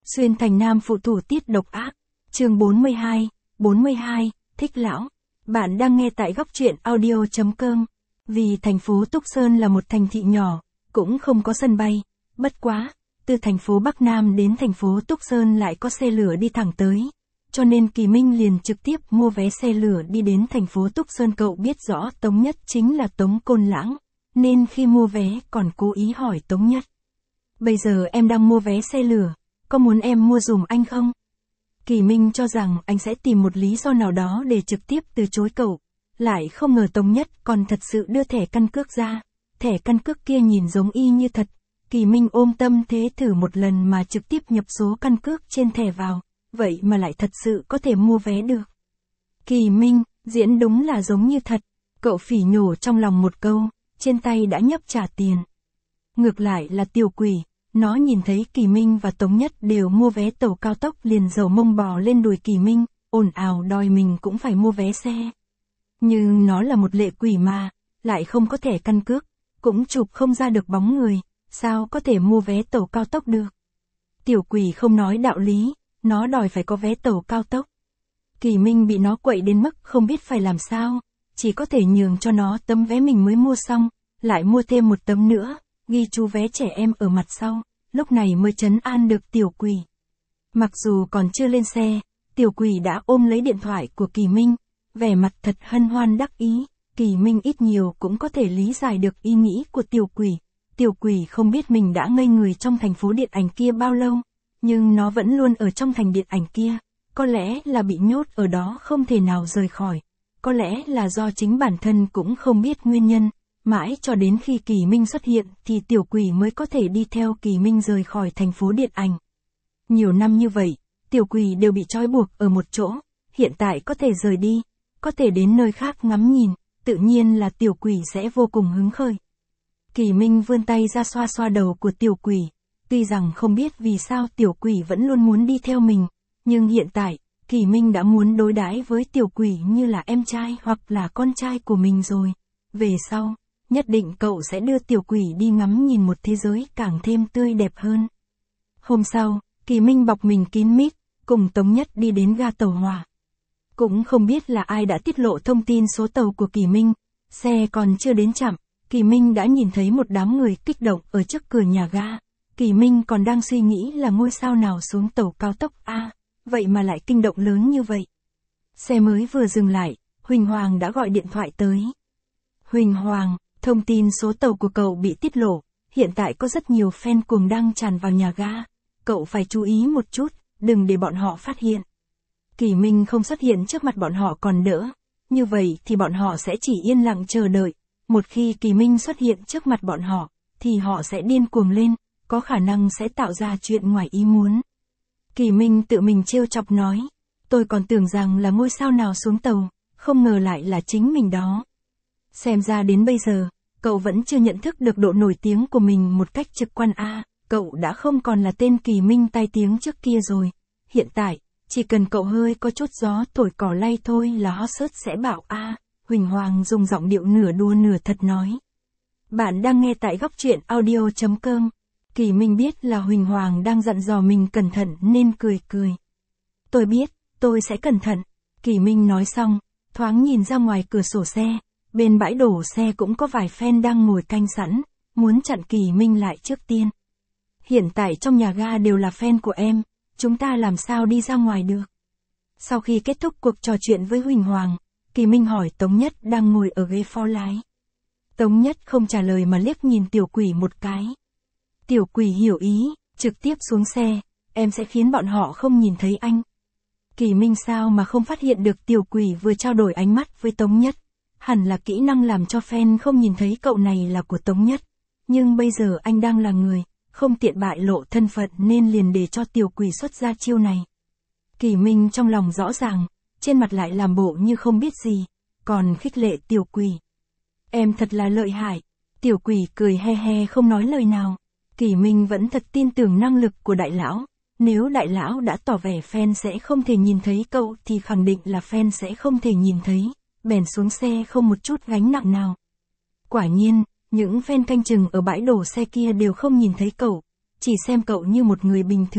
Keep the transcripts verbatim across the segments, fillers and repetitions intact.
Xuyên thành nam phụ thủ tiết độc ác. Chương bốn mươi hai, bốn mươi hai, thích lão. Bạn đang nghe tại góc truyện audio chấm com. Vì thành phố Túc Sơn là một thành thị nhỏ, cũng không có sân bay. Bất quá, từ thành phố Bắc Nam đến thành phố Túc Sơn lại có xe lửa đi thẳng tới. Cho nên Kỳ Minh liền trực tiếp mua vé xe lửa đi đến thành phố Túc Sơn. Cậu biết rõ Tống Nhất chính là Tống Côn Lãng, nên khi mua vé còn cố ý hỏi Tống Nhất. Bây giờ em đang mua vé xe lửa, có muốn em mua dùm anh không? Kỳ Minh cho rằng anh sẽ tìm một lý do nào đó để trực tiếp từ chối cậu. Lại không ngờ Tống Nhất còn thật sự đưa thẻ căn cước ra. Thẻ căn cước kia nhìn giống y như thật. Kỳ Minh ôm tâm thế thử một lần mà trực tiếp nhập số căn cước trên thẻ vào. Vậy mà lại thật sự có thể mua vé được. Kỳ Minh, diễn đúng là giống như thật. Cậu phỉ nhổ trong lòng một câu, trên tay đã nhấp trả tiền. Ngược lại là Tiểu Quỷ, nó nhìn thấy Kỳ Minh và Tống Nhất đều mua vé tàu cao tốc liền dầu mông bò lên đùi Kỳ Minh, ồn ào đòi mình cũng phải mua vé xe. Nhưng nó là một lệ quỷ mà, lại không có thẻ căn cước, cũng chụp không ra được bóng người, sao có thể mua vé tàu cao tốc được. Tiểu Quỷ không nói đạo lý, nó đòi phải có vé tàu cao tốc. Kỳ Minh bị nó quậy đến mức không biết phải làm sao, chỉ có thể nhường cho nó tấm vé mình mới mua xong, lại mua thêm một tấm nữa, ghi chú vé trẻ em ở mặt sau, lúc này mới trấn an được Tiểu Quỷ. Mặc dù còn chưa lên xe, Tiểu Quỷ đã ôm lấy điện thoại của Kỳ Minh, vẻ mặt thật hân hoan đắc ý. Kỳ Minh ít nhiều cũng có thể lý giải được ý nghĩ của Tiểu Quỷ. Tiểu Quỷ không biết mình đã ngây người trong thành phố điện ảnh kia bao lâu, nhưng nó vẫn luôn ở trong thành điện ảnh kia, có lẽ là bị nhốt ở đó không thể nào rời khỏi, có lẽ là do chính bản thân cũng không biết nguyên nhân. Mãi cho đến khi Kỳ Minh xuất hiện thì Tiểu Quỷ mới có thể đi theo Kỳ Minh rời khỏi thành phố điện ảnh. Nhiều năm như vậy, Tiểu Quỷ đều bị trói buộc ở một chỗ, hiện tại có thể rời đi, có thể đến nơi khác ngắm nhìn, tự nhiên là Tiểu Quỷ sẽ vô cùng hứng khởi. Kỳ Minh vươn tay ra xoa xoa đầu của Tiểu Quỷ, tuy rằng không biết vì sao Tiểu Quỷ vẫn luôn muốn đi theo mình, nhưng hiện tại, Kỳ Minh đã muốn đối đãi với Tiểu Quỷ như là em trai hoặc là con trai của mình rồi. Về sau, nhất định cậu sẽ đưa Tiểu Quỷ đi ngắm nhìn một thế giới càng thêm tươi đẹp hơn. Hôm sau, Kỳ Minh bọc mình kín mít, cùng Tống Nhất đi đến ga tàu hỏa. Cũng không biết là ai đã tiết lộ thông tin số tàu của Kỳ Minh, xe còn chưa đến trạm, Kỳ Minh đã nhìn thấy một đám người kích động ở trước cửa nhà ga. Kỳ Minh còn đang suy nghĩ là ngôi sao nào xuống tàu cao tốc A, vậy mà lại kinh động lớn như vậy. Xe mới vừa dừng lại, Huỳnh Hoàng đã gọi điện thoại tới. Huỳnh Hoàng, thông tin số tàu của cậu bị tiết lộ, hiện tại có rất nhiều fan cuồng đang tràn vào nhà ga, cậu phải chú ý một chút, đừng để bọn họ phát hiện. Kỳ Minh không xuất hiện trước mặt bọn họ còn đỡ, như vậy thì bọn họ sẽ chỉ yên lặng chờ đợi, một khi Kỳ Minh xuất hiện trước mặt bọn họ, thì họ sẽ điên cuồng lên, có khả năng sẽ tạo ra chuyện ngoài ý muốn. Kỳ Minh tự mình trêu chọc nói, tôi còn tưởng rằng là ngôi sao nào xuống tàu, không ngờ lại là chính mình đó. Xem ra đến bây giờ, cậu vẫn chưa nhận thức được độ nổi tiếng của mình một cách trực quan a, cậu đã không còn là tên Kỳ Minh tai tiếng trước kia rồi. Hiện tại, chỉ cần cậu hơi có chút gió thổi cỏ lay thôi là hot search sẽ bảo a. Huỳnh Hoàng dùng giọng điệu nửa đùa nửa thật nói. Bạn đang nghe tại góc truyện audio chấm com. Kỳ Minh biết là Huỳnh Hoàng đang dặn dò mình cẩn thận nên cười cười. Tôi biết, tôi sẽ cẩn thận. Kỳ Minh nói xong, thoáng nhìn ra ngoài cửa sổ xe. Bên bãi đổ xe cũng có vài fan đang ngồi canh sẵn, muốn chặn Kỳ Minh lại trước tiên. Hiện tại trong nhà ga đều là fan của em, chúng ta làm sao đi ra ngoài được? Sau khi kết thúc cuộc trò chuyện với Huỳnh Hoàng, Kỳ Minh hỏi Tống Nhất đang ngồi ở ghế phó lái. Tống Nhất không trả lời mà liếc nhìn Tiểu Quỷ một cái. Tiểu Quỷ hiểu ý, trực tiếp xuống xe, em sẽ khiến bọn họ không nhìn thấy anh. Kỳ Minh sao mà không phát hiện được Tiểu Quỷ vừa trao đổi ánh mắt với Tống Nhất. Hẳn là kỹ năng làm cho fan không nhìn thấy cậu này là của Tống Nhất. Nhưng bây giờ anh đang là người, không tiện bại lộ thân phận nên liền để cho Tiểu Quỷ xuất ra chiêu này. Kỳ Minh trong lòng rõ ràng, trên mặt lại làm bộ như không biết gì, còn khích lệ Tiểu Quỷ. Em thật là lợi hại. Tiểu Quỷ cười he he không nói lời nào. Kỳ Minh vẫn thật tin tưởng năng lực của đại lão. Nếu đại lão đã tỏ vẻ fan sẽ không thể nhìn thấy cậu thì khẳng định là fan sẽ không thể nhìn thấy. Bèn xuống xe không một chút gánh nặng nào. Quả nhiên, những fan canh chừng ở bãi đổ xe kia đều không nhìn thấy cậu, chỉ xem cậu như một người bình thường,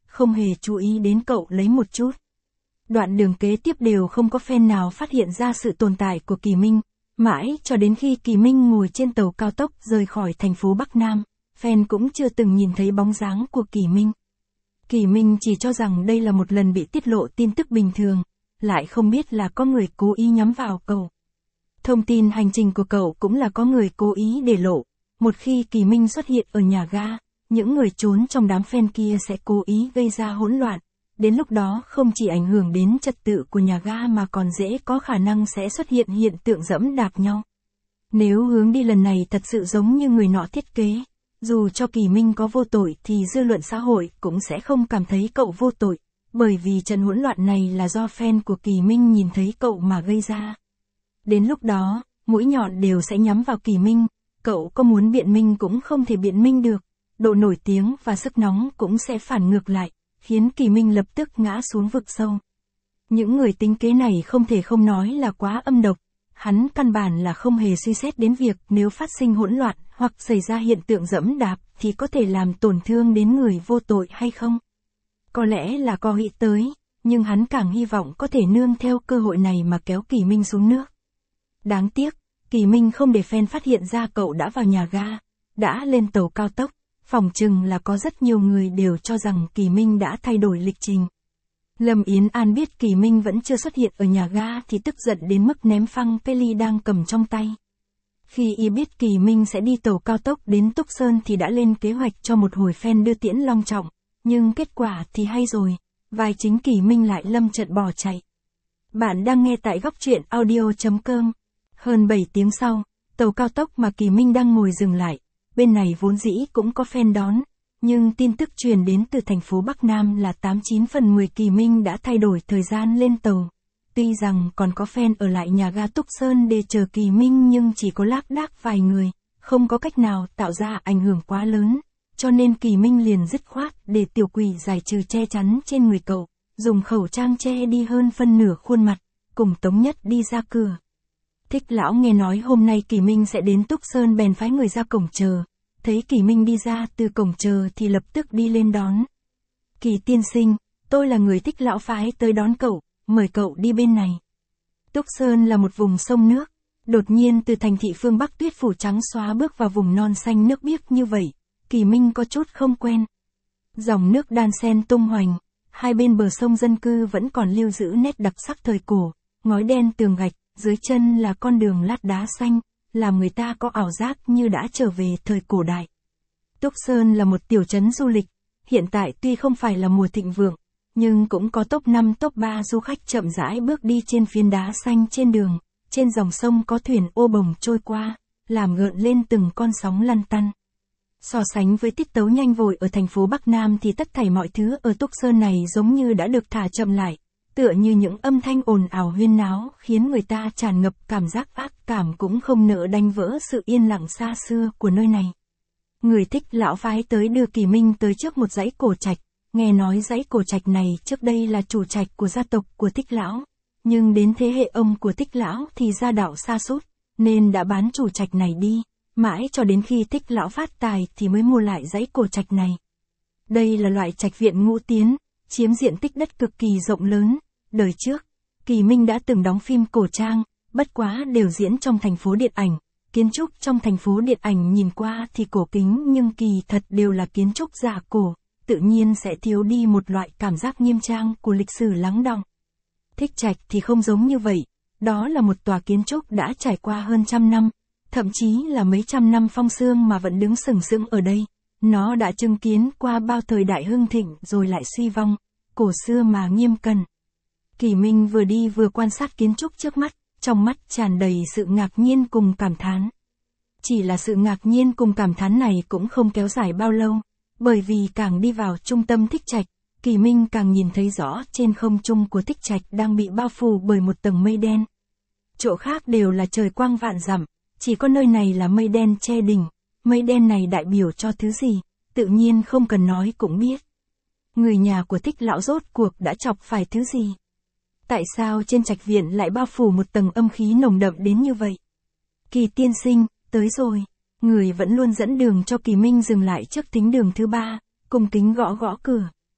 không hề chú ý đến cậu lấy một chút. Đoạn đường kế tiếp đều không có fan nào phát hiện ra sự tồn tại của Kỳ Minh, mãi cho đến khi Kỳ Minh ngồi trên tàu cao tốc rời khỏi thành phố Bắc Nam, fan cũng chưa từng nhìn thấy bóng dáng của Kỳ Minh. Kỳ Minh chỉ cho rằng đây là một lần bị tiết lộ tin tức bình thường, lại không biết là có người cố ý nhắm vào cậu. Thông tin hành trình của cậu cũng là có người cố ý để lộ, một khi Kỳ Minh xuất hiện ở nhà ga, những người trốn trong đám fan kia sẽ cố ý gây ra hỗn loạn, đến lúc đó không chỉ ảnh hưởng đến trật tự của nhà ga mà còn dễ có khả năng sẽ xuất hiện hiện tượng giẫm đạp nhau. Nếu hướng đi lần này thật sự giống như người nọ thiết kế, dù cho Kỳ Minh có vô tội thì dư luận xã hội cũng sẽ không cảm thấy cậu vô tội, bởi vì trận hỗn loạn này là do fan của Kỳ Minh nhìn thấy cậu mà gây ra. Đến lúc đó, mũi nhọn đều sẽ nhắm vào Kỳ Minh, cậu có muốn biện minh cũng không thể biện minh được, độ nổi tiếng và sức nóng cũng sẽ phản ngược lại, khiến Kỳ Minh lập tức ngã xuống vực sâu. Những người tính kế này không thể không nói là quá âm độc, hắn căn bản là không hề suy xét đến việc nếu phát sinh hỗn loạn hoặc xảy ra hiện tượng giẫm đạp thì có thể làm tổn thương đến người vô tội hay không. Có lẽ là có nghĩ tới, nhưng hắn càng hy vọng có thể nương theo cơ hội này mà kéo Kỳ Minh xuống nước. Đáng tiếc, Kỳ Minh không để fan phát hiện ra cậu đã vào nhà ga, đã lên tàu cao tốc, phỏng chừng là có rất nhiều người đều cho rằng Kỳ Minh đã thay đổi lịch trình. Lâm Yến An biết Kỳ Minh vẫn chưa xuất hiện ở nhà ga thì tức giận đến mức ném phăng cái ly đang cầm trong tay. Khi y biết Kỳ Minh sẽ đi tàu cao tốc đến Túc Sơn thì đã lên kế hoạch cho một hồi fan đưa tiễn long trọng, nhưng kết quả thì hay rồi, vai chính Kỳ Minh lại lâm trận bỏ chạy. Bạn đang nghe tại góc truyện audio chấm com. Hơn bảy tiếng sau, tàu cao tốc mà Kỳ Minh đang ngồi dừng lại, bên này vốn dĩ cũng có fan đón, nhưng tin tức truyền đến từ thành phố Bắc Nam là tám chín phần mười Kỳ Minh đã thay đổi thời gian lên tàu. Tuy rằng còn có fan ở lại nhà ga Túc Sơn để chờ Kỳ Minh nhưng chỉ có lác đác vài người, không có cách nào tạo ra ảnh hưởng quá lớn, cho nên Kỳ Minh liền dứt khoát để tiểu quỷ giải trừ che chắn trên người cậu, dùng khẩu trang che đi hơn phân nửa khuôn mặt, cùng Tống Nhất đi ra cửa. Thích lão nghe nói hôm nay Kỳ Minh sẽ đến Túc Sơn bèn phái người ra cổng chờ, thấy Kỳ Minh đi ra từ cổng chờ thì lập tức đi lên đón. Kỳ tiên sinh, tôi là người Thích lão phái tới đón cậu, mời cậu đi bên này. Túc Sơn là một vùng sông nước, đột nhiên từ thành thị phương Bắc tuyết phủ trắng xóa bước vào vùng non xanh nước biếc như vậy, Kỳ Minh có chút không quen. Dòng nước đan xen tung hoành, hai bên bờ sông dân cư vẫn còn lưu giữ nét đặc sắc thời cổ, ngói đen tường gạch, dưới chân là con đường lát đá xanh, làm người ta có ảo giác như đã trở về thời cổ đại. Túc Sơn là một tiểu trấn du lịch, hiện tại tuy không phải là mùa thịnh vượng, nhưng cũng có top năm top ba du khách chậm rãi bước đi trên phiến đá xanh trên đường, trên dòng sông có thuyền ô bồng trôi qua, làm gợn lên từng con sóng lăn tăn. So sánh với tiết tấu nhanh vội ở thành phố Bắc Nam thì tất thảy mọi thứ ở Túc Sơn này giống như đã được thả chậm lại, tựa như những âm thanh ồn ào huyên náo khiến người ta tràn ngập cảm giác ác cảm cũng không nỡ đánh vỡ sự yên lặng xa xưa của nơi này. Người Thích lão phái tới đưa Kỳ Minh tới trước một dãy cổ trạch, nghe nói dãy cổ trạch này trước đây là chủ trạch của gia tộc của Thích lão, nhưng đến thế hệ ông của Thích lão thì gia đạo sa sút, nên đã bán chủ trạch này đi, mãi cho đến khi Thích lão phát tài thì mới mua lại dãy cổ trạch này. Đây là loại trạch viện ngũ tiến, chiếm diện tích đất cực kỳ rộng lớn. Đời trước, Kỳ Minh đã từng đóng phim cổ trang, bất quá đều diễn trong thành phố điện ảnh. Kiến trúc trong thành phố điện ảnh nhìn qua thì cổ kính nhưng kỳ thật đều là kiến trúc giả cổ, tự nhiên sẽ thiếu đi một loại cảm giác nghiêm trang của lịch sử lắng đọng. Thích Trạch thì không giống như vậy, đó là một tòa kiến trúc đã trải qua hơn trăm năm, thậm chí là mấy trăm năm phong sương mà vẫn đứng sừng sững ở đây. Nó đã chứng kiến qua bao thời đại hưng thịnh rồi lại suy vong, cổ xưa mà nghiêm cẩn. Kỳ Minh vừa đi vừa quan sát kiến trúc trước mắt, trong mắt tràn đầy sự ngạc nhiên cùng cảm thán. Chỉ là sự ngạc nhiên cùng cảm thán này cũng không kéo dài bao lâu, bởi vì càng đi vào trung tâm Thích Trạch, Kỳ Minh càng nhìn thấy rõ trên không trung của Thích Trạch đang bị bao phủ bởi một tầng mây đen. Chỗ khác đều là trời quang vạn dặm, chỉ có nơi này là mây đen che đỉnh. Mây đen này đại biểu cho thứ gì, tự nhiên không cần nói cũng biết. Người nhà của Thích lão rốt cuộc đã chọc phải thứ gì? Tại sao trên trạch viện lại bao phủ một tầng âm khí nồng đậm đến như vậy? Kỳ tiên sinh, tới rồi. Người vẫn luôn dẫn đường cho Kỳ Minh dừng lại trước thính đường thứ ba, cung kính gõ gõ cửa.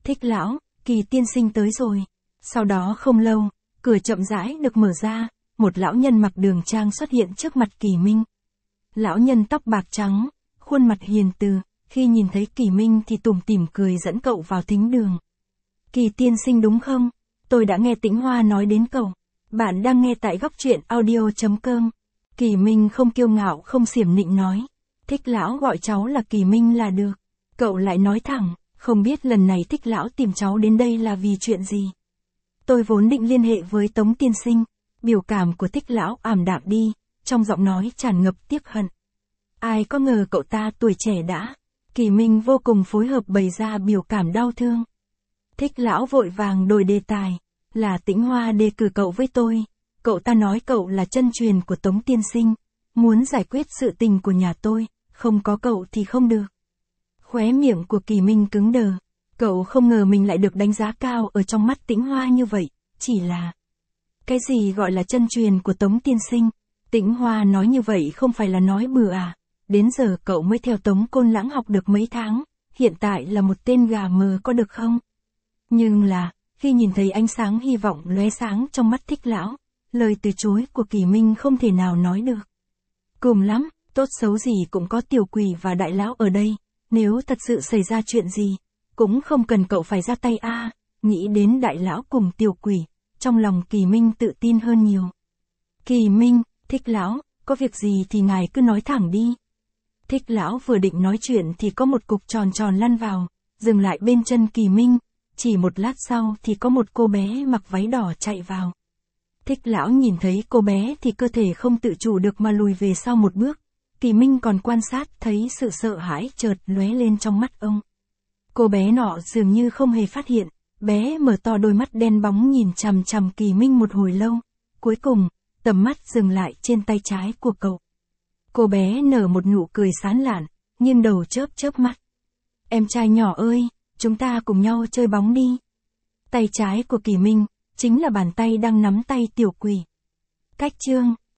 Thích lão, Kỳ tiên sinh tới rồi. Sau đó không lâu, cửa chậm rãi được mở ra, một lão nhân mặc đường trang xuất hiện trước mặt Kỳ Minh. Lão nhân tóc bạc trắng, khuôn mặt hiền từ, khi nhìn thấy Kỳ Minh thì tủm tỉm cười dẫn cậu vào thính đường. Kỳ tiên sinh đúng không? Tôi đã nghe Tĩnh Hoa nói đến cậu. Bạn đang nghe tại góc truyện audio.com. Kỳ Minh không kiêu ngạo không xiểm nịnh nói. Thích lão gọi cháu là Kỳ Minh là được. Cậu lại nói thẳng, không biết lần này Thích lão tìm cháu đến đây là vì chuyện gì. Tôi vốn định liên hệ với Tống tiên sinh. Biểu cảm của Thích lão ảm đạm đi, trong giọng nói tràn ngập tiếc hận. Ai có ngờ cậu ta tuổi trẻ đã. Kỳ Minh vô cùng phối hợp bày ra biểu cảm đau thương. Thích lão vội vàng đổi đề tài. Là Tĩnh Hoa đề cử cậu với tôi. Cậu ta nói cậu là chân truyền của Tống tiên sinh. Muốn giải quyết sự tình của nhà tôi. Không có cậu thì không được. Khóe miệng của Kỳ Minh cứng đờ. Cậu không ngờ mình lại được đánh giá cao ở trong mắt Tĩnh Hoa như vậy. Chỉ là... Cái gì gọi là chân truyền của Tống tiên sinh? Tĩnh Hoa nói như vậy không phải là nói bừa à? Đến giờ cậu mới theo Tống Côn Lãng học được mấy tháng. Hiện tại là một tên gà mờ có được không? Nhưng là... Khi nhìn thấy ánh sáng hy vọng lóe sáng trong mắt Thích lão, lời từ chối của Kỳ Minh không thể nào nói được. Cùng lắm, tốt xấu gì cũng có tiểu quỷ và đại lão ở đây, nếu thật sự xảy ra chuyện gì, cũng không cần cậu phải ra tay a. À, nghĩ đến đại lão cùng tiểu quỷ, trong lòng Kỳ Minh tự tin hơn nhiều. Kỳ Minh, Thích lão, có việc gì thì ngài cứ nói thẳng đi. Thích lão vừa định nói chuyện thì có một cục tròn tròn lăn vào, dừng lại bên chân Kỳ Minh. Chỉ một lát sau thì có một cô bé mặc váy đỏ chạy vào. Thích lão nhìn thấy cô bé thì cơ thể không tự chủ được mà lùi về sau một bước. Kỳ Minh còn quan sát thấy sự sợ hãi chợt lóe lên trong mắt ông. Cô bé nọ dường như không hề phát hiện, bé mở to đôi mắt đen bóng nhìn chằm chằm Kỳ Minh một hồi lâu. Cuối cùng, tầm mắt dừng lại trên tay trái của cậu. Cô bé nở một nụ cười sán lạn, nghiêng đầu chớp chớp mắt. Em trai nhỏ ơi! Chúng ta cùng nhau chơi bóng đi. Tay trái của Kỳ Minh, chính là bàn tay đang nắm tay tiểu quỷ. Cách chương